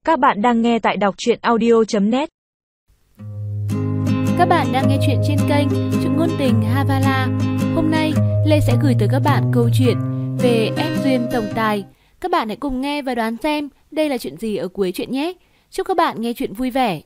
Các bạn đang nghe tại đọc truyện audio.net. Các bạn đang nghe chuyện trên kênh Truyện Ngôn Tình Havala. Hôm nay Lê sẽ gửi tới các bạn câu chuyện về ép duyên tổng tài. Các bạn hãy cùng nghe và đoán xem đây là chuyện gì ở cuối chuyện nhé. Chúc các bạn nghe chuyện vui vẻ.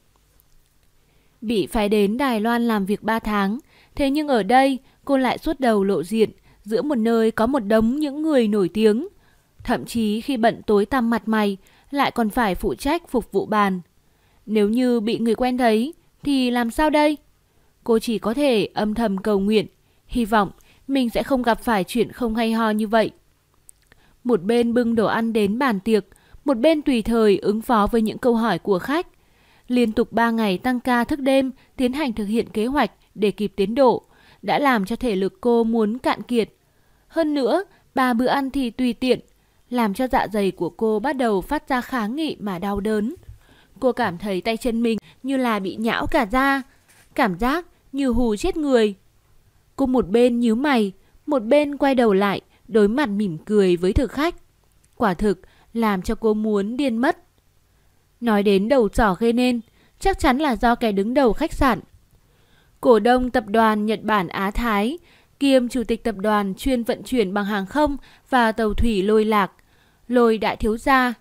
Bị phái đến Đài Loan làm việc 3 tháng, thế nhưng ở đây cô lại suốt đầu lộ diện giữa một nơi có một đống những người nổi tiếng. Thậm chí khi bận tối tăm mặt mày lại còn phải phụ trách phục vụ bàn. Nếu như bị người quen thấy thì làm sao đây? Cô chỉ có thể âm thầm cầu nguyện, hy vọng mình sẽ không gặp phải chuyện không hay ho như vậy. Một bên bưng đồ ăn đến bàn tiệc, một bên tùy thời ứng phó với những câu hỏi của khách. Liên tục 3 ngày tăng ca thức đêm tiến hành thực hiện kế hoạch để kịp tiến độ đã làm cho thể lực cô muốn cạn kiệt. Hơn nữa, 3 bữa ăn thì tùy tiện, làm cho dạ dày của cô bắt đầu phát ra kháng nghị mà đau đớn. Cô cảm thấy tay chân mình như là bị nhão cả da, cảm giác như hù chết người. Cô một bên nhíu mày, một bên quay đầu lại, đối mặt mỉm cười với thực khách. Quả thực làm cho cô muốn điên mất. Nói đến đầu sỏ gây nên, chắc chắn là do kẻ đứng đầu khách sạn. Cổ đông tập đoàn Nhật Bản Á Thái, kiêm chủ tịch tập đoàn chuyên vận chuyển bằng hàng không và tàu thủy Lôi Lạc, Lôi đại thiếu gia.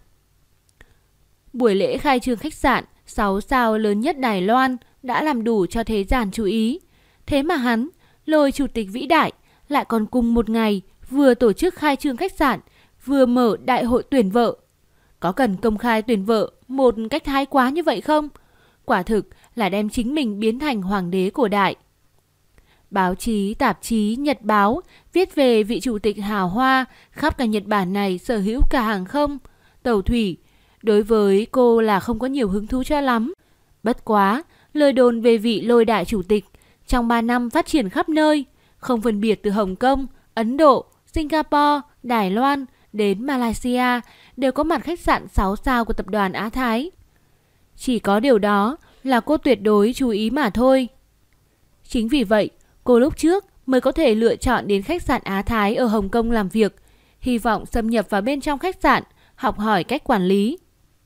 Buổi lễ khai trương khách sạn 6 sao lớn nhất Đài Loan đã làm đủ cho thế gian chú ý. Thế mà hắn, Lôi chủ tịch vĩ đại, lại còn cùng một ngày vừa tổ chức khai trương khách sạn, vừa mở đại hội tuyển vợ. Có cần công khai tuyển vợ một cách thái quá như vậy không? Quả thực là đem chính mình biến thành hoàng đế cổ đại. Báo chí, tạp chí, nhật báo viết về vị chủ tịch hào hoa khắp cả Nhật Bản này sở hữu cả hàng không, tàu thủy. Đối với cô là không có nhiều hứng thú cho lắm. Bất quá, lời đồn về vị Lôi đại chủ tịch trong 3 năm phát triển khắp nơi, không phân biệt từ Hồng Kông, Ấn Độ, Singapore, Đài Loan đến Malaysia đều có mặt khách sạn 6 sao của tập đoàn Á Thái. Chỉ có điều đó là cô tuyệt đối chú ý mà thôi. Chính vì vậy, cô lúc trước mới có thể lựa chọn đến khách sạn Á Thái ở Hồng Kông làm việc, hy vọng xâm nhập vào bên trong khách sạn, học hỏi cách quản lý.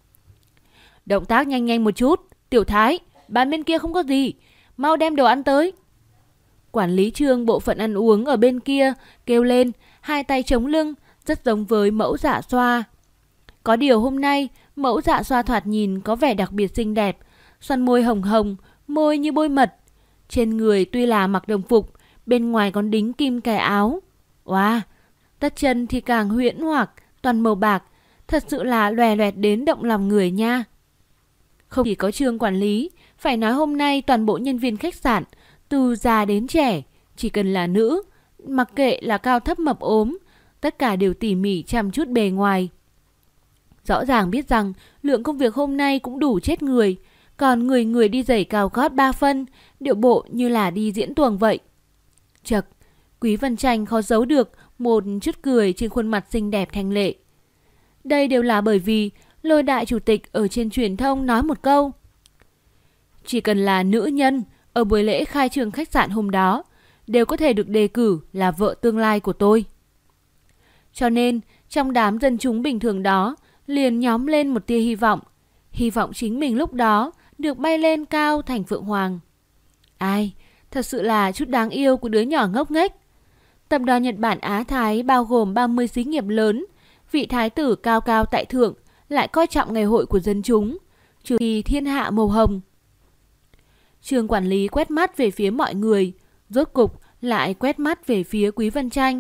Động tác nhanh nhanh một chút, Tiểu Thái, bàn bên kia không có gì, mau đem đồ ăn tới. Quản lý Trương bộ phận ăn uống ở bên kia kêu lên, hai tay chống lưng, rất giống với mẫu Dạ Xoa. Có điều hôm nay, mẫu Dạ Xoa thoạt nhìn có vẻ đặc biệt xinh đẹp, xoăn môi hồng hồng, môi như bôi mật. Trên người tuy là mặc đồng phục, bên ngoài còn đính kim cài áo. Wow, tất chân thì càng huyễn hoặc, toàn màu bạc, thật sự là lòe loẹt đến động lòng người nha. Không chỉ có Trương quản lý, phải nói hôm nay toàn bộ nhân viên khách sạn, từ già đến trẻ, chỉ cần là nữ, mặc kệ là cao thấp mập ốm, tất cả đều tỉ mỉ chăm chút bề ngoài. Rõ ràng biết rằng lượng công việc hôm nay cũng đủ chết người, còn người đi giày cao gót 3 phân, điệu bộ như là đi diễn tuồng vậy. Chậc, Quý Vân Tranh khó giấu được một chút cười trên khuôn mặt xinh đẹp thanh lệ. Đây đều là bởi vì Lôi đại chủ tịch ở trên truyền thông nói một câu: chỉ cần là nữ nhân ở buổi lễ khai trương khách sạn hôm đó đều có thể được đề cử là vợ tương lai của tôi. Cho nên trong đám dân chúng bình thường đó liền nhóm lên một tia hy vọng chính mình lúc đó được bay lên cao thành phượng hoàng. Ai, thật sự là chút đáng yêu của đứa nhỏ ngốc nghếch. Tập đoàn Nhật Bản Á Thái bao gồm 30 xí nghiệp lớn, vị thái tử cao cao tại thượng lại coi trọng ngày hội của dân chúng, trừ khi thiên hạ màu hồng. Trương quản lý quét mắt về phía mọi người, rốt cục lại quét mắt về phía Quý Vân Tranh.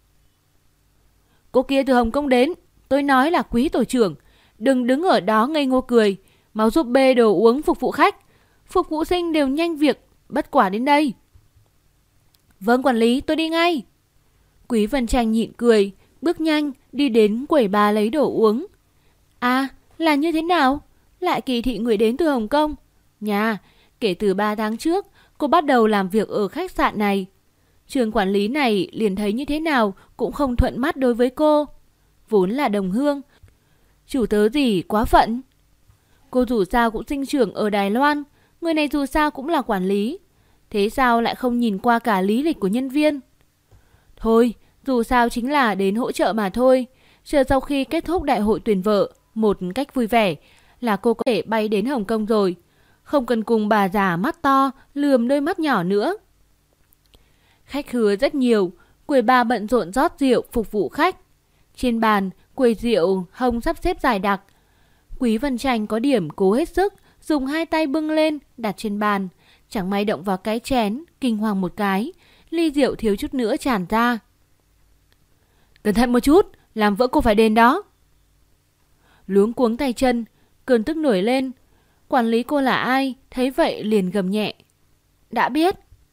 Cô kia từ Hồng Kông đến, tôi nói là Quý tổ trưởng, đừng đứng ở đó ngây ngô cười, mau giúp bê đồ uống phục vụ khách. Phục vụ sinh đều nhanh việc, bất quả đến đây. Vâng quản lý, tôi đi ngay. Quý Vân Tranh nhịn cười, bước nhanh đi đến quầy bar lấy đồ uống. À, là như thế nào? Lại kỳ thị người đến từ Hồng Kông. Nhà, kể từ 3 tháng trước, cô bắt đầu làm việc ở khách sạn này. Trường quản lý này liền thấy như thế nào cũng không thuận mắt đối với cô. Vốn là đồng hương, chủ tớ gì quá phận. Cô dù sao cũng sinh trưởng ở Đài Loan, người này dù sao cũng là quản lý. Thế sao lại không nhìn qua cả lý lịch của nhân viên? Thôi, dù sao chính là đến hỗ trợ mà thôi. Chờ sau khi kết thúc đại hội tuyển vợ, một cách vui vẻ là cô có thể bay đến Hồng Kông rồi. Không cần cùng bà già mắt to lườm đôi mắt nhỏ nữa. Khách khứa rất nhiều, quầy bar bận rộn rót rượu phục vụ khách. Trên bàn, quầy rượu hông sắp xếp dài đặc. Quý Vân Tranh có điểm cố hết sức, dùng hai tay bưng lên, đặt trên bàn. Chẳng may động vào cái chén, kinh hoàng một cái. Ly rượu thiếu chút nữa tràn ra. Cẩn thận một chút, làm vỡ cô phải đền đó. Luống cuống tay chân, cơn tức nổi lên. Quản lý cô là ai, thấy vậy liền gầm nhẹ. Đã biết.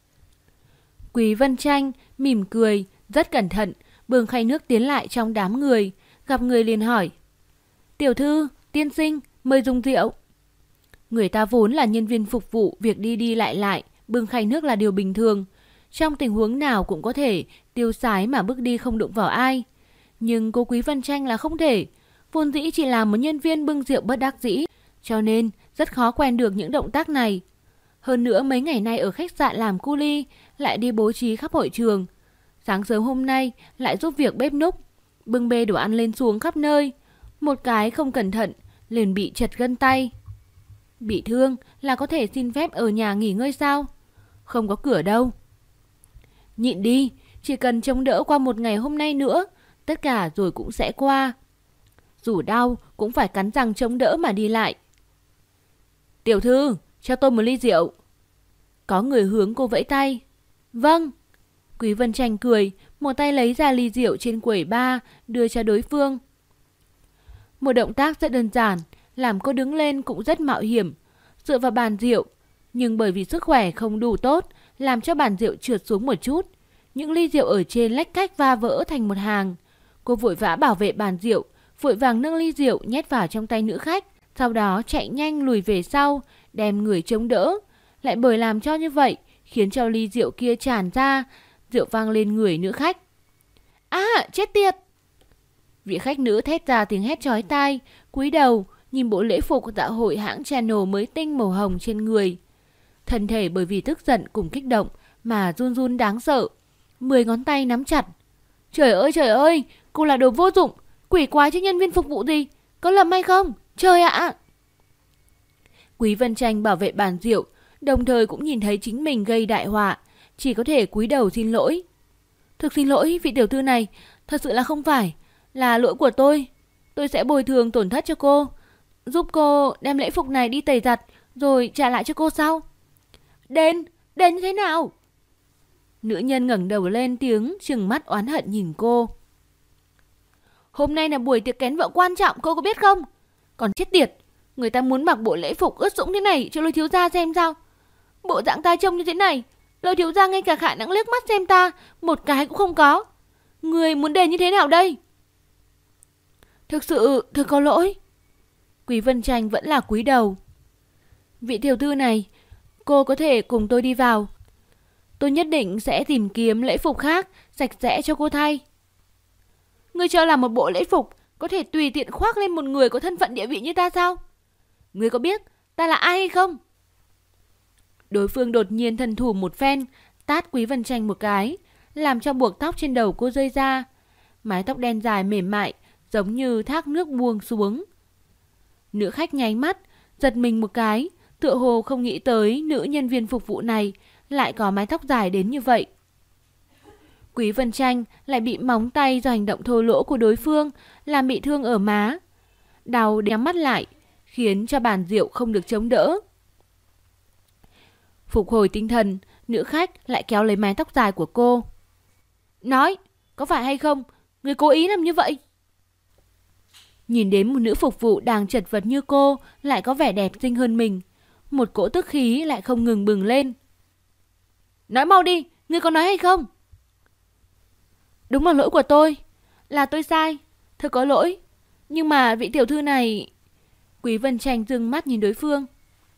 Quý Vân Tranh mỉm cười, rất cẩn thận, bưng khay nước tiến lại trong đám người. Gặp người liền hỏi. Tiểu thư, tiên sinh, mời dùng rượu. Người ta vốn là nhân viên phục vụ, việc đi đi lại lại, bưng khay nước là điều bình thường. Trong tình huống nào cũng có thể tiêu sái mà bước đi không đụng vào ai. Nhưng cô Quý Vân Tranh là không thể. Vốn dĩ chỉ là một nhân viên bưng rượu bất đắc dĩ, cho nên rất khó quen được những động tác này. Hơn nữa mấy ngày nay ở khách sạn làm cu li, lại đi bố trí khắp hội trường. Sáng sớm hôm nay lại giúp việc bếp núc, bưng bê đồ ăn lên xuống khắp nơi. Một cái không cẩn thận liền bị chật gân tay. Bị thương là có thể xin phép ở nhà nghỉ ngơi sao? Không có cửa đâu. Nhịn đi, chỉ cần chống đỡ qua một ngày hôm nay nữa, tất cả rồi cũng sẽ qua. Dù đau cũng phải cắn răng chống đỡ mà đi lại. Tiểu thư, cho tôi một ly rượu. Có người hướng cô vẫy tay. Vâng. Quý Vân Tranh cười, một tay lấy ra ly rượu trên quầy bar, đưa cho đối phương. Một động tác rất đơn giản, làm cô đứng lên cũng rất mạo hiểm, dựa vào bàn rượu. Nhưng bởi vì sức khỏe không đủ tốt, làm cho bàn rượu trượt xuống một chút. Những ly rượu ở trên lách cách va vỡ thành một hàng. Cô vội vã bảo vệ bàn rượu, vội vàng nâng ly rượu nhét vào trong tay nữ khách. Sau đó chạy nhanh lùi về sau, đem người chống đỡ. Lại bởi làm cho như vậy, khiến cho ly rượu kia tràn ra, rượu vang lên người nữ khách. Chết tiệt! Vị khách nữ thét ra tiếng hét chói tai, cúi đầu, nhìn bộ lễ phục của dạ hội hãng Channel mới tinh màu hồng trên người. Thân thể bởi vì tức giận cùng kích động mà run run đáng sợ. 10 ngón tay nắm chặt. Trời ơi, cô là đồ vô dụng, quỷ quái chứ nhân viên phục vụ gì, có lầm hay không? Trời ạ! Quý Vân Tranh bảo vệ bàn rượu, đồng thời cũng nhìn thấy chính mình gây đại họa, chỉ có thể cúi đầu xin lỗi. Thực xin lỗi vị tiểu thư này, thật sự là không phải, là lỗi của tôi. Tôi sẽ bồi thường tổn thất cho cô, giúp cô đem lễ phục này đi tẩy giặt rồi trả lại cho cô sau. Đền như thế nào? Nữ nhân ngẩng đầu lên tiếng trừng mắt oán hận nhìn cô. Hôm nay là buổi tiệc kén vợ quan trọng, cô có biết không? Còn chết tiệt, người ta muốn mặc bộ lễ phục ướt sũng thế này cho Lôi thiếu gia xem sao? Bộ dạng ta trông như thế này, Lôi thiếu gia ngay cả khả năng liếc mắt xem ta một cái cũng không có. Người muốn đền như thế nào đây? Thực sự thật có lỗi. Quý Vân Tranh vẫn là cúi đầu. Vị tiểu thư này, cô có thể cùng tôi đi vào. Tôi nhất định sẽ tìm kiếm lễ phục khác sạch sẽ cho cô thay. Ngươi cho là một bộ lễ phục có thể tùy tiện khoác lên một người có thân phận địa vị như ta sao? Ngươi có biết ta là ai hay không? Đối phương đột nhiên thần thủ một phen, tát Quý Vân Tranh một cái, làm cho buộc tóc trên đầu cô rơi ra. Mái tóc đen dài mềm mại, giống như thác nước buông xuống. Nữ khách nháy mắt, giật mình một cái, tựa hồ không nghĩ tới nữ nhân viên phục vụ này lại có mái tóc dài đến như vậy. Quý Vân Tranh lại bị móng tay do hành động thô lỗ của đối phương làm bị thương ở má. Đau nhắm mắt lại, khiến cho bàn rượu không được chống đỡ. Phục hồi tinh thần, nữ khách lại kéo lấy mái tóc dài của cô. Nói, có phải hay không, người cố ý làm như vậy? Nhìn đến một nữ phục vụ đang chật vật như cô lại có vẻ đẹp xinh hơn mình, một cỗ tức khí lại không ngừng bừng lên. Nói mau đi, ngươi có nói hay không? Đúng là lỗi của tôi, là tôi sai, thật có lỗi. Nhưng mà vị tiểu thư này... Quý Vân Tranh dừng mắt nhìn đối phương.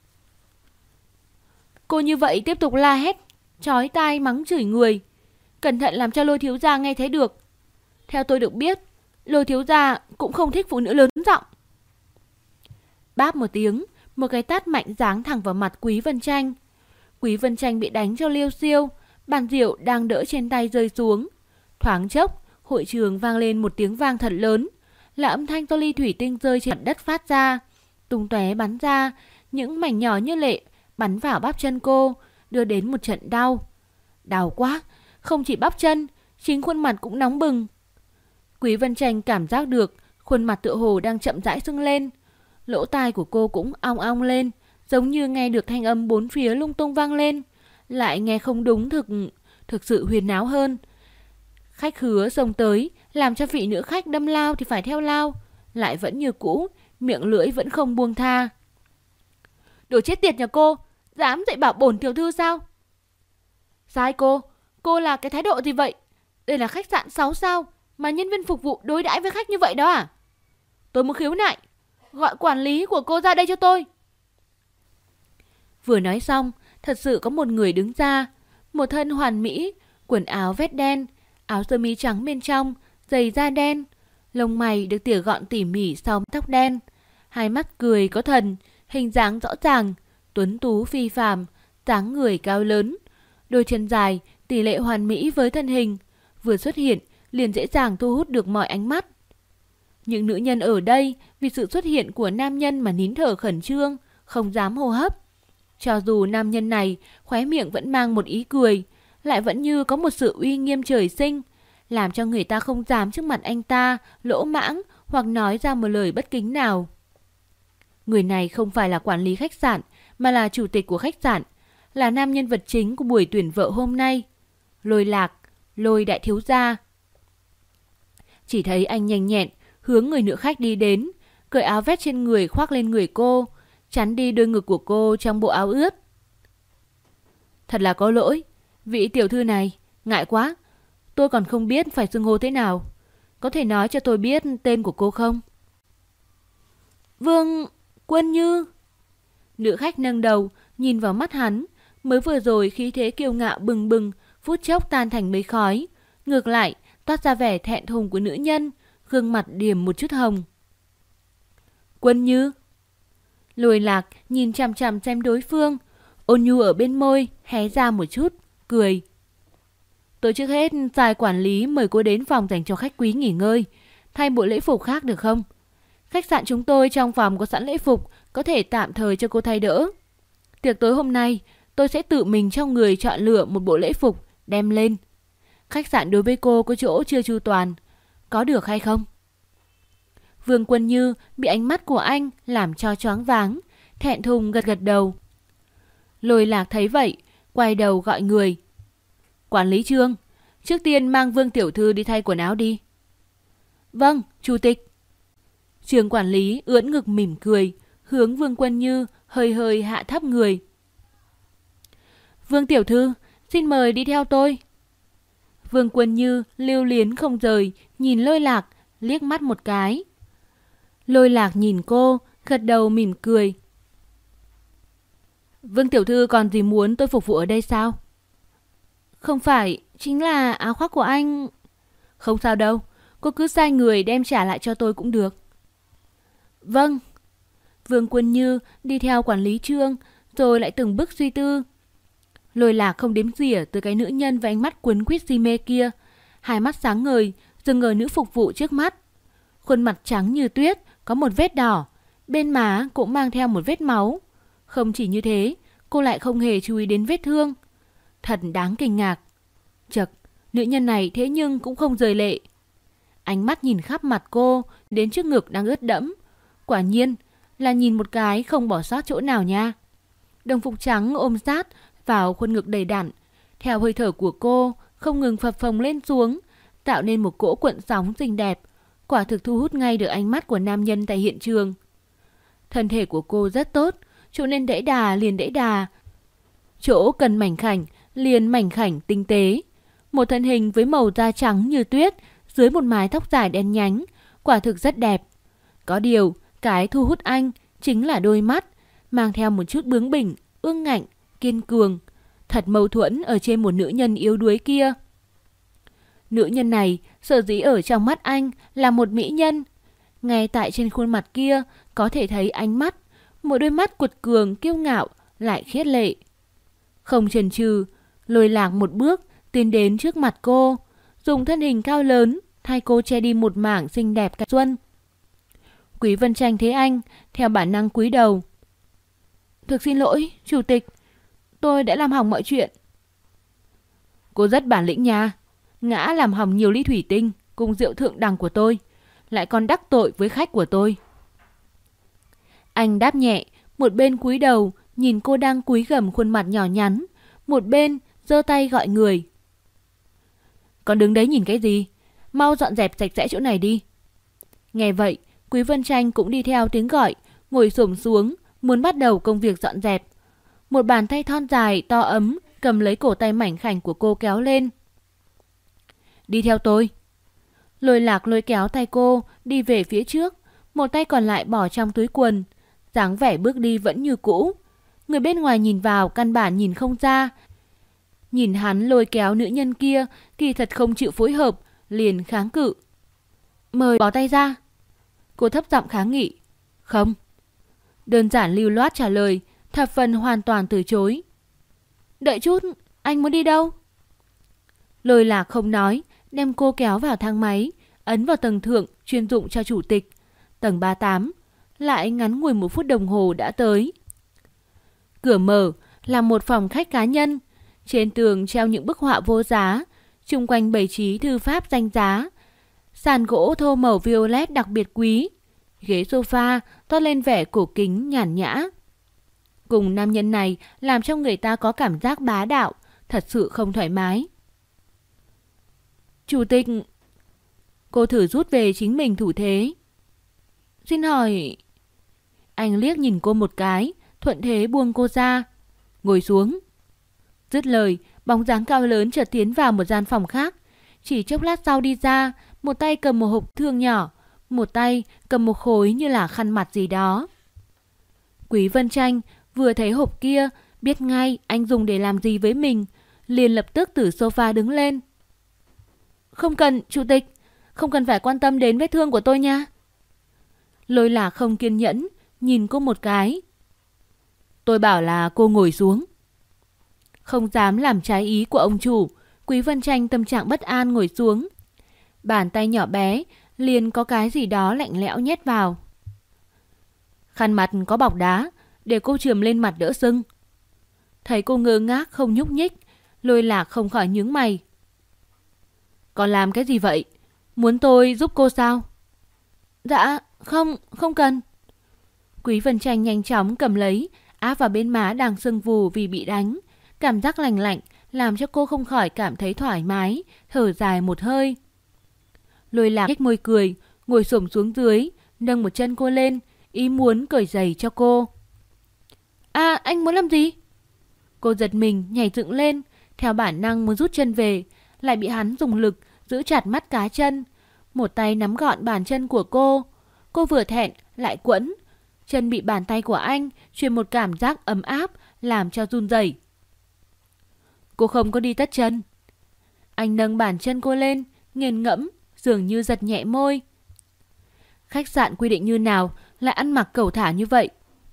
Cô như vậy tiếp tục la hét, chói tai mắng chửi người, cẩn thận làm cho Lôi thiếu gia nghe thấy được. Theo tôi được biết, Lôi thiếu gia cũng không thích phụ nữ lớn giọng. Báp một tiếng, một cái tát mạnh giáng thẳng vào mặt Quý Vân Tranh. Quý Vân Tranh bị đánh cho liêu xiêu, bàn rượu đang đỡ trên tay rơi xuống. Thoáng chốc, hội trường vang lên một tiếng vang thật lớn, là âm thanh do ly thủy tinh rơi trên mặt đất phát ra, tung tóe bắn ra, những mảnh nhỏ như lệ bắn vào bắp chân cô, đưa đến một trận đau. Đau quá, không chỉ bắp chân, chính khuôn mặt cũng nóng bừng. Quý Vân Tranh cảm giác được khuôn mặt tựa hồ đang chậm rãi sưng lên. Lỗ tai của cô cũng ong ong lên, giống như nghe được thanh âm bốn phía lung tung vang lên, lại nghe không đúng, thực sự huyền náo hơn. Khách khứa xông tới, làm cho vị nữ khách đâm lao thì phải theo lao, lại vẫn như cũ, miệng lưỡi vẫn không buông tha. Đồ chết tiệt nhà cô, dám dạy bảo bổn tiểu thư sao? Sai cô là cái thái độ gì vậy? Đây là khách sạn 6 sao mà nhân viên phục vụ đối đãi với khách như vậy đó à? Tôi muốn khiếu nại, gọi quản lý của cô ra đây cho tôi. Vừa nói xong, thật sự có một người đứng ra, một thân hoàn mỹ, quần áo vét đen, áo sơ mi trắng bên trong, giày da đen, lông mày được tỉa gọn tỉ mỉ sau tóc đen, hai mắt cười có thần, hình dáng rõ ràng, tuấn tú phi phàm, dáng người cao lớn, đôi chân dài tỷ lệ hoàn mỹ với thân hình, vừa xuất hiện liền dễ dàng thu hút được mọi ánh mắt. Những nữ nhân ở đây vì sự xuất hiện của nam nhân mà nín thở khẩn trương, không dám hô hấp. Cho dù nam nhân này khóe miệng vẫn mang một ý cười, lại vẫn như có một sự uy nghiêm trời sinh, làm cho người ta không dám trước mặt anh ta lỗ mãng hoặc nói ra một lời bất kính nào. Người này không phải là quản lý khách sạn, mà là chủ tịch của khách sạn, là nam nhân vật chính của buổi tuyển vợ hôm nay. Lôi Lạc, Lôi đại thiếu gia. Chỉ thấy anh nhanh nhẹn hướng người nữ khách đi đến, cởi áo vest trên người khoác lên người cô, chắn đi đôi ngực của cô trong bộ áo ướt. Thật là có lỗi, vị tiểu thư này, ngại quá, tôi còn không biết phải xưng hô thế nào. Có thể nói cho tôi biết tên của cô không? Vương Quân Như. Nữ khách nâng đầu, nhìn vào mắt hắn, mới vừa rồi khí thế kiêu ngạo bừng bừng, phút chốc tan thành mây khói. Ngược lại, toát ra vẻ thẹn thùng của nữ nhân, gương mặt điểm một chút hồng. Quân Như. Lôi Lạc nhìn chằm chằm xem đối phương, ôn nhu ở bên môi hé ra một chút, cười. Tôi trước hết sai quản lý mời cô đến phòng dành cho khách quý nghỉ ngơi, thay bộ lễ phục khác được không? Khách sạn chúng tôi trong phòng có sẵn lễ phục, có thể tạm thời cho cô thay đỡ. Tiệc tối hôm nay, tôi sẽ tự mình cho người chọn lựa một bộ lễ phục, đem lên. Khách sạn đối với cô có chỗ chưa chu toàn, có được hay không? Vương Quân Như bị ánh mắt của anh làm cho choáng váng, thẹn thùng gật gật đầu. Lôi Lạc thấy vậy, quay đầu gọi người. Quản lý Trương, trước tiên mang Vương tiểu thư đi thay quần áo đi. Vâng, chủ tịch. Trương quản lý ưỡn ngực mỉm cười, hướng Vương Quân Như hơi hơi hạ thấp người. Vương tiểu thư, xin mời đi theo tôi. Vương Quân Như lưu luyến không rời, nhìn Lôi Lạc, liếc mắt một cái. Lôi Lạc nhìn cô, gật đầu mỉm cười. Vương tiểu thư còn gì muốn tôi phục vụ ở đây sao? Không phải, chính là áo khoác của anh. Không sao đâu, cô cứ sai người đem trả lại cho tôi cũng được. Vâng. Vương Quân Như đi theo quản lý Trương, rồi lại từng bước suy tư. Lôi Lạc không đếm xỉa từ cái nữ nhân với ánh mắt cuốn quýt si mê kia, hai mắt sáng ngời dừng ở nữ phục vụ trước mắt. Khuôn mặt trắng như tuyết, có một vết đỏ, bên má cũng mang theo một vết máu. Không chỉ như thế, cô lại không hề chú ý đến vết thương. Thật đáng kinh ngạc. Chậc, nữ nhân này thế nhưng cũng không rời lệ. Ánh mắt nhìn khắp mặt cô, đến trước ngực đang ướt đẫm. Quả nhiên là nhìn một cái không bỏ sót chỗ nào nha. Đồng phục trắng ôm sát vào khuôn ngực đầy đặn, theo hơi thở của cô không ngừng phập phồng lên xuống, tạo nên một cỗ cuộn sóng xinh đẹp, quả thực thu hút ngay được ánh mắt của nam nhân tại hiện trường. Thân thể của cô rất tốt, chỗ nên đẫy đà liền đẫy đà, chỗ cần mảnh khảnh liền mảnh khảnh tinh tế. Một thân hình với màu da trắng như tuyết dưới một mái tóc dài đen nhánh, quả thực rất đẹp. Có điều, cái thu hút anh chính là đôi mắt, mang theo một chút bướng bỉnh, ương ngạnh, kiên cường, thật mâu thuẫn ở trên một nữ nhân yếu đuối kia. Nữ nhân này sở dĩ ở trong mắt anh là một mỹ nhân. Ngay tại trên khuôn mặt kia có thể thấy ánh mắt, một đôi mắt cuột cường kiêu ngạo lại khiết lệ. Không chần chừ, Lôi Lạc một bước tiến đến trước mặt cô, dùng thân hình cao lớn thay cô che đi một mảng xinh đẹp cả xuân. Quý Vân Tranh thấy anh, theo bản năng cúi đầu. Thực xin lỗi, chủ tịch, tôi đã làm hỏng mọi chuyện. Cô rất bản lĩnh nha, ngã làm hỏng nhiều ly thủy tinh cùng rượu thượng đẳng của tôi, lại còn đắc tội với khách của tôi. Anh đáp nhẹ, một bên cúi đầu nhìn cô đang cúi gằm khuôn mặt nhỏ nhắn, một bên giơ tay gọi người. Còn đứng đấy nhìn cái gì? Mau dọn dẹp sạch sẽ chỗ này đi. Nghe vậy, Quý Vân Tranh cũng đi theo tiếng gọi, ngồi xổm xuống, muốn bắt đầu công việc dọn dẹp. Một bàn tay thon dài, to ấm, cầm lấy cổ tay mảnh khảnh của cô kéo lên. Đi theo tôi. Lôi Lạc lôi kéo tay cô, đi về phía trước, một tay còn lại bỏ trong túi quần. Dáng vẻ bước đi vẫn như cũ. Người bên ngoài nhìn vào căn bản nhìn không ra. Nhìn hắn lôi kéo nữ nhân kia, kỳ thật không chịu phối hợp, liền kháng cự. Mời bỏ tay ra. Cô thấp giọng kháng nghị. Không. Đơn giản lưu loát trả lời, thập phần hoàn toàn từ chối. Đợi chút, anh muốn đi đâu? Lôi Lạc không nói, đem cô kéo vào thang máy, ấn vào tầng thượng chuyên dụng cho chủ tịch. Tầng 38, lại ngắn ngủi 1 phút đồng hồ đã tới. Cửa mở là một phòng khách cá nhân. Trên tường treo những bức họa vô giá, chung quanh bày trí thư pháp danh giá. Sàn gỗ thô màu violet đặc biệt quý. Ghế sofa toát lên vẻ cổ kính nhàn nhã. Cùng nam nhân này làm cho người ta có cảm giác bá đạo, thật sự không thoải mái. Chủ tịch. Cô thử rút về chính mình thủ thế. Xin hỏi. Anh liếc nhìn cô một cái, thuận thế buông cô ra. Ngồi xuống. Dứt lời, bóng dáng cao lớn chợt tiến vào một gian phòng khác. Chỉ chốc lát sau đi ra, một tay cầm một hộp thương nhỏ, một tay cầm một khối như là khăn mặt gì đó. Quý Vân Tranh vừa thấy hộp kia, biết ngay anh dùng để làm gì với mình, liền lập tức từ sofa đứng lên. Không cần, chủ tịch, không cần phải quan tâm đến vết thương của tôi nha. Lôi Lạc không kiên nhẫn, nhìn cô một cái. Tôi bảo là cô ngồi xuống. Không dám làm trái ý của ông chủ, Quý Vân Tranh tâm trạng bất an ngồi xuống. Bàn tay nhỏ bé liền có cái gì đó lạnh lẽo nhét vào. Khăn mặt có bọc đá, để cô chườm lên mặt đỡ sưng. Thấy cô ngơ ngác không nhúc nhích, Lôi Lạc không khỏi nhướng mày. Còn làm cái gì vậy? Muốn tôi giúp cô sao? Dạ, không cần. Quý Vân Tranh nhanh chóng cầm lấy, áp vào bên má đang sưng vù vì bị đánh. Cảm giác lạnh lạnh làm cho cô không khỏi cảm thấy thoải mái, thở dài một hơi. Lôi Lạc nhếch môi cười, ngồi xổm xuống dưới, nâng một chân cô lên, ý muốn cởi giày cho cô. À, anh muốn làm gì? Cô giật mình nhảy dựng lên, theo bản năng muốn rút chân về, lại bị hắn dùng lực giữ chặt mắt cá chân. Một tay nắm gọn bàn chân của cô. Cô vừa thẹn lại quẫn. Chân bị bàn tay của anh truyền một cảm giác ấm áp, làm cho run rẩy. Cô không có đi tất chân. Anh nâng bàn chân cô lên, nghiền ngẫm, dường như giật nhẹ môi. Khách sạn quy định như nào lại ăn mặc cẩu thả như vậy?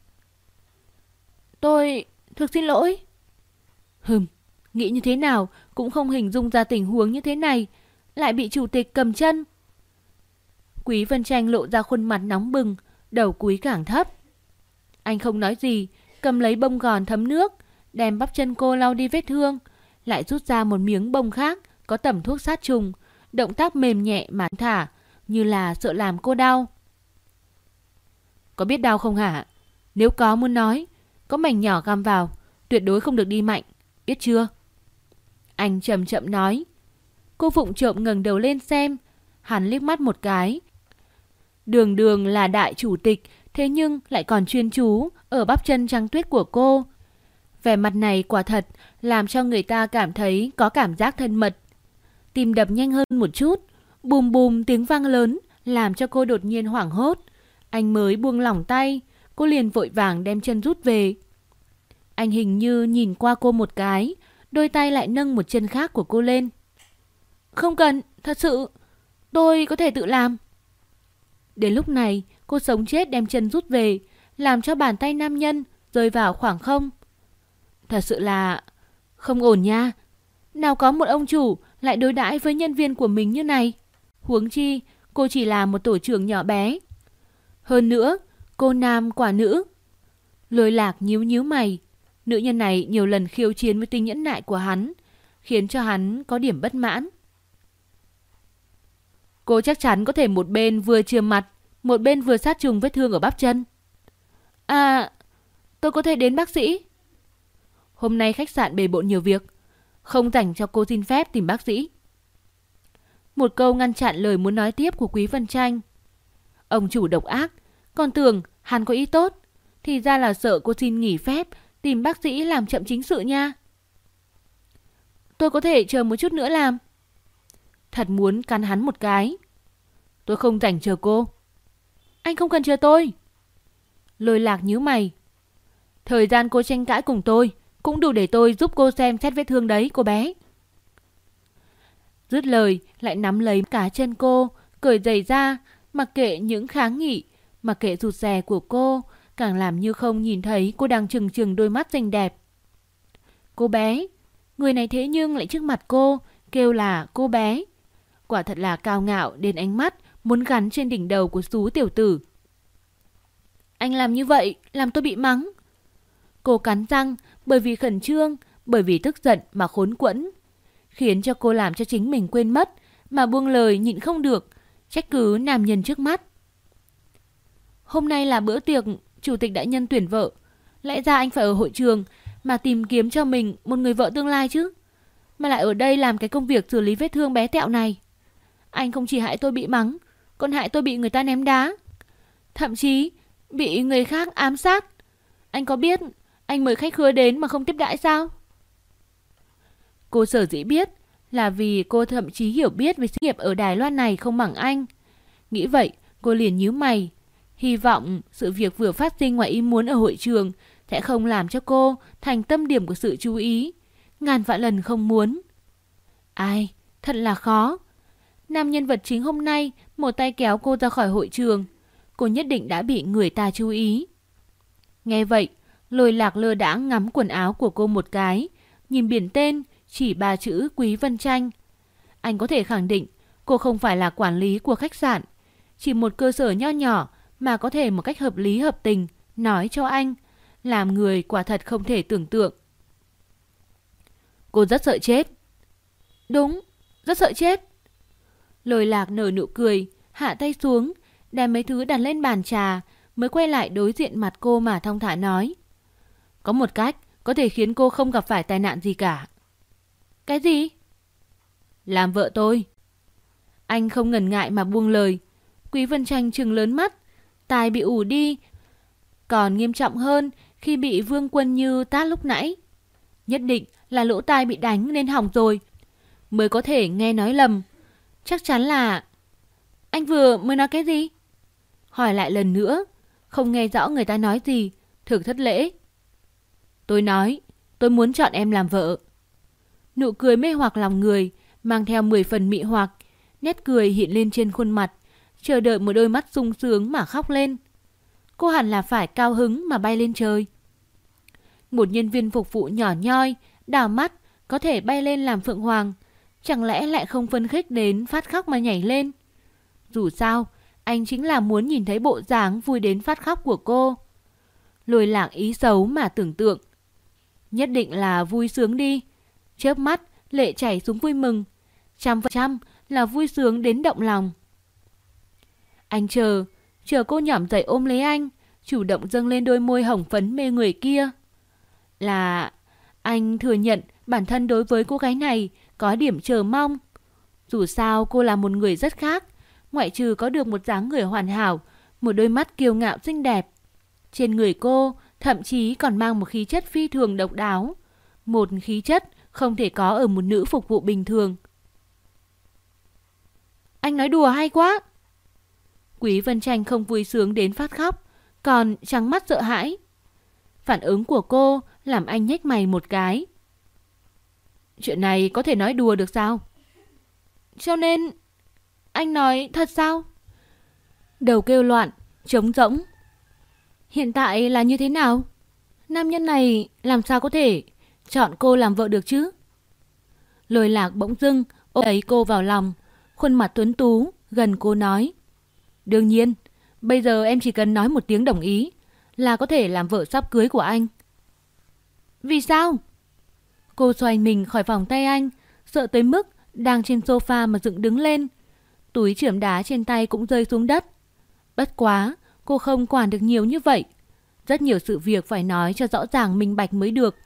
Tôi thực xin lỗi. Nghĩ như thế nào cũng không hình dung ra tình huống như thế này, lại bị chủ tịch cầm chân. Quý Vân Tranh lộ ra khuôn mặt nóng bừng, đầu cúi càng thấp. Anh không nói gì, cầm lấy bông gòn thấm nước, đem bắp chân cô lau đi vết thương, lại rút ra một miếng bông khác có tẩm thuốc sát trùng, động tác mềm nhẹ mà thả, như là sợ làm cô đau. Có biết đau không hả? Nếu có muốn nói, có mảnh nhỏ găm vào, tuyệt đối không được đi mạnh, biết chưa? Anh chậm chậm nói. Cô vụng trộm ngẩng đầu lên xem, hắn liếc mắt một cái. Đường đường là đại chủ tịch, thế nhưng lại còn chuyên chú ở bắp chân trắng tuyết của cô. Vẻ mặt này quả thật làm cho người ta cảm thấy có cảm giác thân mật. Tim đập nhanh hơn một chút, bùm bùm tiếng vang lớn làm cho cô đột nhiên hoảng hốt. Anh mới buông lỏng tay, cô liền vội vàng đem chân rút về. Anh hình như nhìn qua cô một cái, đôi tay lại nâng một chân khác của cô lên. Không cần, thật sự, tôi có thể tự làm. Đến lúc này, cô sống chết đem chân rút về, làm cho bàn tay nam nhân rơi vào khoảng không. Thật sự là không ổn nha. Nào có một ông chủ lại đối đãi với nhân viên của mình như này. Huống chi, cô chỉ là một tổ trưởng nhỏ bé. Hơn nữa, cô nam quả nữ. Lôi Lạc nhíu nhíu mày. Nữ nhân này nhiều lần khiêu chiến với tính nhẫn nại của hắn, khiến cho hắn có điểm bất mãn. Cô chắc chắn có thể một bên vừa chườm mặt, một bên vừa sát trùng vết thương ở bắp chân. À, tôi có thể đến bác sĩ. Hôm nay khách sạn bề bộn nhiều việc, không rảnh cho cô xin phép tìm bác sĩ. Một câu ngăn chặn lời muốn nói tiếp của Quý Vân Tranh. Ông chủ độc ác, còn tưởng hắn có ý tốt, thì ra là sợ cô xin nghỉ phép tìm bác sĩ làm chậm chính sự nha. Tôi có thể chờ một chút nữa làm. Thật muốn cắn hắn một cái. Tôi không rảnh chờ cô. Anh không cần chờ tôi. Lôi Lạc nhíu mày. Thời gian cô tranh cãi cùng tôi cũng đủ để tôi giúp cô xem xét vết thương đấy, cô bé. Dứt lời lại nắm lấy cả chân cô, cởi giày ra, mặc kệ những kháng nghị, mặc kệ rụt rè của cô, càng làm như không nhìn thấy cô đang trừng trừng đôi mắt xinh đẹp. Cô bé, người này thế nhưng lại trước mặt cô kêu là cô bé. Quả thật là cao ngạo đến ánh mắt muốn gắn trên đỉnh đầu của xú tiểu tử. Anh làm như vậy làm tôi bị mắng. Cô cắn răng, bởi vì khẩn trương, bởi vì tức giận mà khốn quẫn, khiến cho cô làm cho chính mình quên mất, mà buông lời nhịn không được, trách cứ nam nhân trước mắt. Hôm nay là bữa tiệc chủ tịch đại nhân tuyển vợ, lẽ ra anh phải ở hội trường mà tìm kiếm cho mình một người vợ tương lai chứ, mà lại ở đây làm cái công việc xử lý vết thương bé tẹo này. Anh không chỉ hại tôi bị mắng, còn hại tôi bị người ta ném đá, thậm chí bị người khác ám sát. Anh có biết anh mời khách khứa đến mà không tiếp đãi sao? Cô sở dĩ biết là vì cô thậm chí hiểu biết về sự nghiệp ở Đài Loan này không bằng anh. Nghĩ vậy, cô liền nhíu mày, hy vọng sự việc vừa phát sinh ngoài ý muốn ở hội trường sẽ không làm cho cô thành tâm điểm của sự chú ý. Ngàn vạn lần không muốn. Ai, thật là khó. Nam nhân vật chính hôm nay một tay kéo cô ra khỏi hội trường, cô nhất định đã bị người ta chú ý. Nghe vậy, Lôi Lạc lơ đãng ngắm quần áo của cô một cái, nhìn biển tên chỉ 3 chữ Quý Vân Tranh. Anh có thể khẳng định cô không phải là quản lý của khách sạn, chỉ một cơ sở nho nhỏ mà có thể một cách hợp lý hợp tình nói cho anh, làm người quả thật không thể tưởng tượng. Cô rất sợ chết. Đúng, rất sợ chết. Lôi Lạc nở nụ cười, hạ tay xuống, đem mấy thứ đặt lên bàn trà, mới quay lại đối diện mặt cô mà thong thả nói. Có một cách có thể khiến cô không gặp phải tai nạn gì cả. Cái gì? Làm vợ tôi. Anh không ngần ngại mà buông lời. Quý Vân Tranh trừng lớn mắt, tai bị ù đi. Còn nghiêm trọng hơn khi bị Vương Quân Như tát lúc nãy. Nhất định là lỗ tai bị đánh nên hỏng rồi, mới có thể nghe nói lầm. Chắc chắn là... Anh vừa mới nói cái gì? Hỏi lại lần nữa, không nghe rõ người ta nói gì, thực thất lễ. Tôi nói, tôi muốn chọn em làm vợ. Nụ cười mê hoặc lòng người, mang theo 10 phần mị hoặc, nét cười hiện lên trên khuôn mặt, chờ đợi một đôi mắt sung sướng mà khóc lên. Cô hẳn là phải cao hứng mà bay lên trời. Một nhân viên phục vụ nhỏ nhoi, đảo mắt, có thể bay lên làm phượng hoàng, chẳng lẽ lại không phấn khích đến phát khóc mà nhảy lên? Dù sao, anh chính là muốn nhìn thấy bộ dáng vui đến phát khóc của cô. Lôi Lạc ý xấu mà tưởng tượng. Nhất định là vui sướng đi. Chớp mắt, lệ chảy xuống vui mừng. 100% là vui sướng đến động lòng. Anh chờ cô nhỏm dậy ôm lấy anh, chủ động dâng lên đôi môi hồng phấn mê người kia. Là anh thừa nhận bản thân đối với cô gái này có điểm chờ mong. Dù sao cô là một người rất khác, ngoại trừ có được một dáng người hoàn hảo, một đôi mắt kiêu ngạo xinh đẹp. Trên người cô thậm chí còn mang một khí chất phi thường độc đáo, một khí chất không thể có ở một nữ phục vụ bình thường. Anh nói đùa hay quá. Quý Vân Tranh không vui sướng đến phát khóc, còn trắng mắt sợ hãi. Phản ứng của cô làm anh nhếch mày một cái. Chuyện này có thể nói đùa được sao? Cho nên anh nói thật sao? Đầu kêu loạn, trống rỗng. Hiện tại là như thế nào? Nam nhân này làm sao có thể chọn cô làm vợ được chứ? Lôi Lạc bỗng dưng ôm lấy cô vào lòng, khuôn mặt tuấn tú gần cô nói. Đương nhiên, Bây giờ em chỉ cần nói một tiếng đồng ý là có thể làm vợ sắp cưới của anh. Vì sao? Cô xoay mình khỏi vòng tay anh, sợ tới mức đang trên sofa mà dựng đứng lên. Túi chườm đá trên tay cũng rơi xuống đất. Bất quá, cô không quản được nhiều như vậy. Rất nhiều sự việc phải nói cho rõ ràng minh bạch mới được.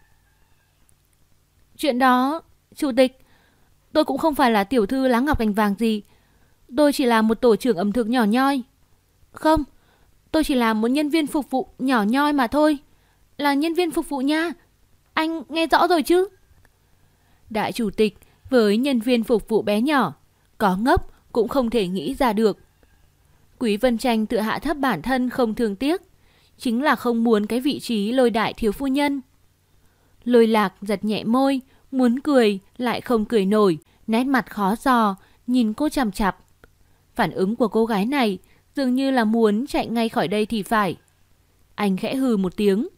Chuyện đó, chủ tịch, tôi cũng không phải là tiểu thư lá ngọc cành vàng gì. Tôi chỉ là một tổ trưởng ẩm thực nhỏ nhoi. Không, tôi chỉ là một nhân viên phục vụ nhỏ nhoi mà thôi. Là nhân viên phục vụ nha. Anh nghe rõ rồi chứ? Đại chủ tịch với nhân viên phục vụ bé nhỏ, có ngốc cũng không thể nghĩ ra được. Quý Vân Tranh tự hạ thấp bản thân không thương tiếc, chính là không muốn cái vị trí Lôi đại thiếu phu nhân. Lôi Lạc giật nhẹ môi, muốn cười lại không cười nổi, nét mặt khó dò, nhìn cô chằm chằm. Phản ứng của cô gái này dường như là muốn chạy ngay khỏi đây thì phải. Anh khẽ hừ một tiếng.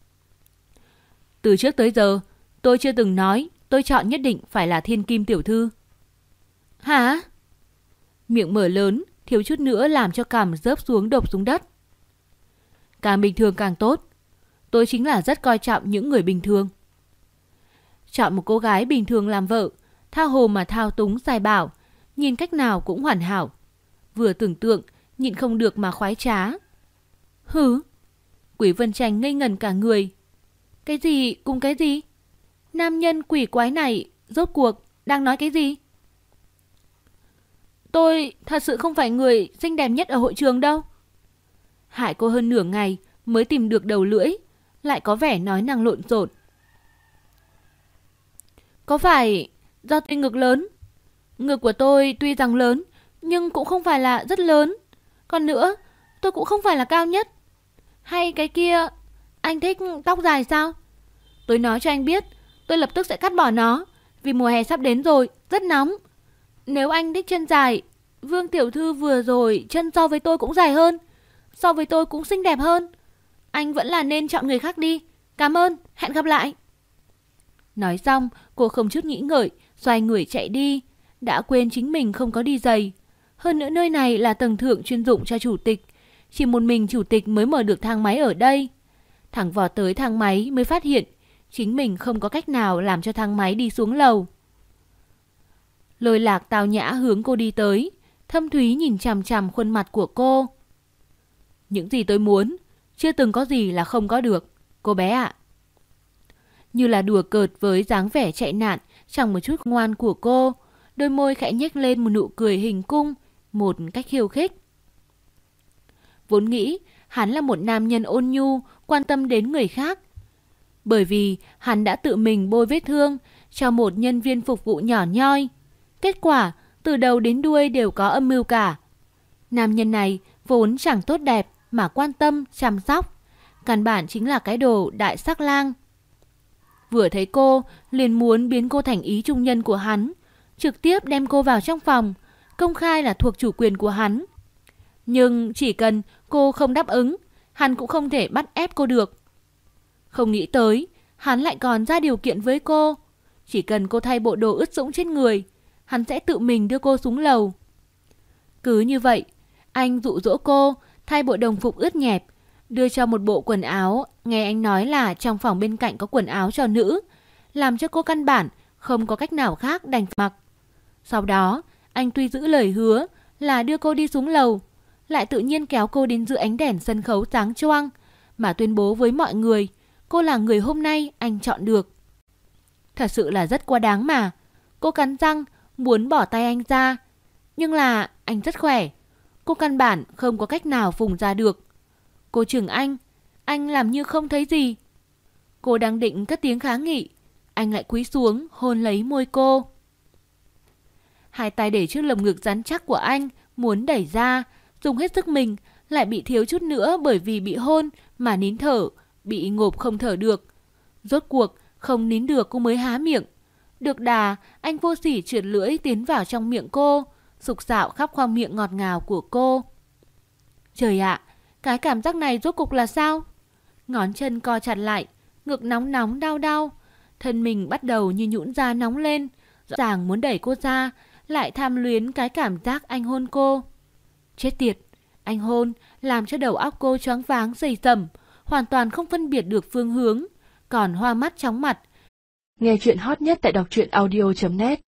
Từ trước tới giờ, tôi chưa từng nói tôi chọn nhất định phải là thiên kim tiểu thư. Hả? Miệng mở lớn, thiếu chút nữa làm cho cằm rớp xuống đột xuống đất. Càng bình thường càng tốt. Tôi chính là rất coi trọng những người bình thường. Chọn một cô gái bình thường làm vợ, tha hồ mà thao túng sai bảo, nhìn cách nào cũng hoàn hảo. Vừa tưởng tượng, nhịn không được mà khoái trá. Hứ? Quý Vân Tranh ngây ngẩn cả người. Cái gì cùng cái gì? Nam nhân quỷ quái này rốt cuộc đang nói cái gì? Tôi thật sự không phải người xinh đẹp nhất ở hội trường đâu. Hại cô hơn nửa ngày mới tìm được đầu lưỡi, lại có vẻ nói năng lộn xộn. Có phải do tôi ngực lớn? Ngực của tôi tuy rằng lớn, nhưng cũng không phải là rất lớn. Còn nữa, tôi cũng không phải là cao nhất. Hay cái kia, anh thích tóc dài sao? Tôi nói cho anh biết, tôi lập tức sẽ cắt bỏ nó, vì mùa hè sắp đến rồi, rất nóng. Nếu anh thích chân dài, Vương tiểu thư vừa rồi chân so với tôi cũng dài hơn, so với tôi cũng xinh đẹp hơn. Anh vẫn là nên chọn người khác đi. Cảm ơn, hẹn gặp lại. Nói xong, cô không chút nghĩ ngợi, xoay người chạy đi. Đã quên chính mình không có đi giày. Hơn nữa nơi này là tầng thượng chuyên dụng cho chủ tịch. Chỉ một mình chủ tịch mới mở được thang máy ở đây. Thẳng vọt tới thang máy mới phát hiện chính mình không có cách nào làm cho thang máy đi xuống lầu. Lôi Lạc tao nhã hướng cô đi tới, thâm thúy nhìn chằm chằm khuôn mặt của cô. Những gì tôi muốn, chưa từng có gì là không có được, cô bé ạ. Như là đùa cợt với dáng vẻ chạy nạn chẳng một chút ngoan của cô, đôi môi khẽ nhếch lên một nụ cười hình cung, một cách khiêu khích. Vốn nghĩ hắn là một nam nhân ôn nhu, quan tâm đến người khác. Bởi vì hắn đã tự mình bôi vết thương cho một nhân viên phục vụ nhỏ nhoi. Kết quả từ đầu đến đuôi đều có âm mưu cả. Nam nhân này vốn chẳng tốt đẹp mà quan tâm, chăm sóc. Căn bản chính là cái đồ đại sắc lang. Vừa thấy cô, liền muốn biến cô thành ý trung nhân của hắn, trực tiếp đem cô vào trong phòng, công khai là thuộc chủ quyền của hắn. Nhưng chỉ cần cô không đáp ứng, hắn cũng không thể bắt ép cô được. Không nghĩ tới, hắn lại còn ra điều kiện với cô. Chỉ cần cô thay bộ đồ ướt sũng trên người, hắn sẽ tự mình đưa cô xuống lầu. Cứ như vậy, anh dụ dỗ cô thay bộ đồng phục ướt nhẹp, đưa cho một bộ quần áo, nghe anh nói là trong phòng bên cạnh có quần áo cho nữ, làm cho cô căn bản không có cách nào khác đành mặc. Sau đó, anh tuy giữ lời hứa là đưa cô đi xuống lầu, lại tự nhiên kéo cô đến giữa ánh đèn sân khấu sáng choang, mà tuyên bố với mọi người cô là người hôm nay anh chọn được. Thật sự là rất quá đáng mà. Cô cắn răng muốn bỏ tay anh ra, nhưng là anh rất khỏe, cô căn bản không có cách nào vùng ra được. Cô chừng anh làm như không thấy gì. Cô đang định cất tiếng kháng nghị, anh lại cúi xuống hôn lấy môi cô. Hai tay để trước lồng ngực rắn chắc của anh, muốn đẩy ra, dùng hết sức mình, lại bị thiếu chút nữa bởi vì bị hôn mà nín thở, bị ngộp không thở được. Rốt cuộc không nín được cô mới há miệng. Được đà, anh vô sỉ trượt lưỡi tiến vào trong miệng cô, sục sạo khắp khoang miệng ngọt ngào của cô. Trời ạ, cái cảm giác này rốt cuộc là sao? Ngón chân co chặt lại, ngực nóng nóng đau đau, thân mình bắt đầu như nhũn ra nóng lên, rõ ràng muốn đẩy cô ra, lại tham luyến cái cảm giác anh hôn cô. Chết tiệt, Anh hôn làm cho đầu óc cô choáng váng dày dầm, hoàn toàn không phân biệt được phương hướng, còn hoa mắt chóng mặt. Nghe chuyện hot nhất tại đọc truyện audio.net